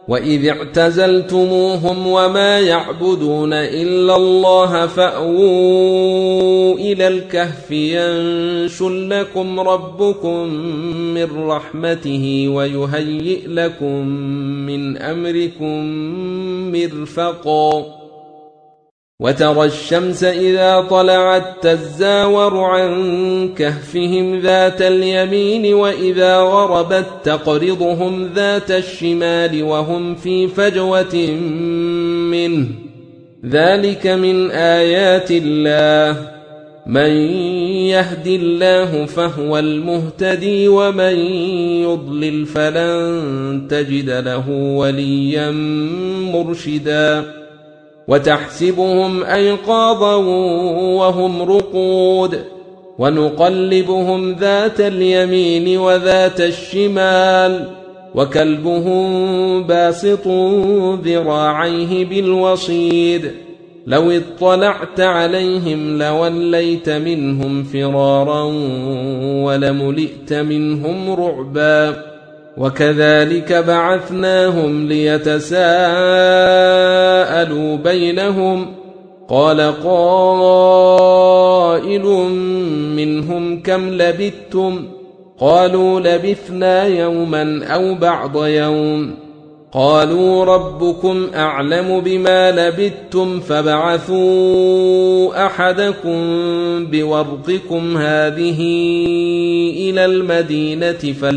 وإذ اعتزلتموهم وما يعبدون إلا الله فأووا إلى الكهف ينشر لكم ربكم من رحمته ويهيئ لكم من أمركم مرفقا وترى الشمس إذا طلعت تزاور عن كهفهم ذات اليمين وإذا غربت تقرضهم ذات الشمال وهم في فجوة منه ذلك من آيات الله من يهد الله فهو المهتدي ومن يضلل فلن تجد له وليا مرشدا وتحسبهم أيقاظا وهم رقود ونقلبهم ذات اليمين وذات الشمال وكلبهم باسط ذراعيه بالوصيد لو اطلعت عليهم لوليت منهم فرارا ولملئت منهم رعبا وكذلك بعثناهم ليتساءلوا بينهم قال قائل منهم كم لبثتم قالوا لبثنا يوما أو بعض يوم قالوا ربكم أعلم بما لبثتم فابعثوا أحدكم بورقكم هذه إلى المدينة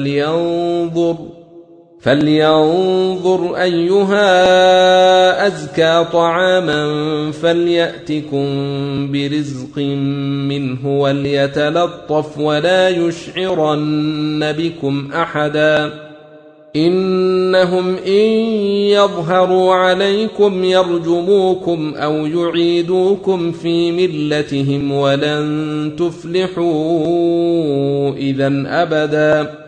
فلينظر أيها أزكى طعاما فليأتكم برزق منه وليتلطف ولا يشعرن بكم أحدا إنهم إن يظهروا عليكم يرجموكم أو يعيدوكم في ملتهم ولن تفلحوا إذا أبدا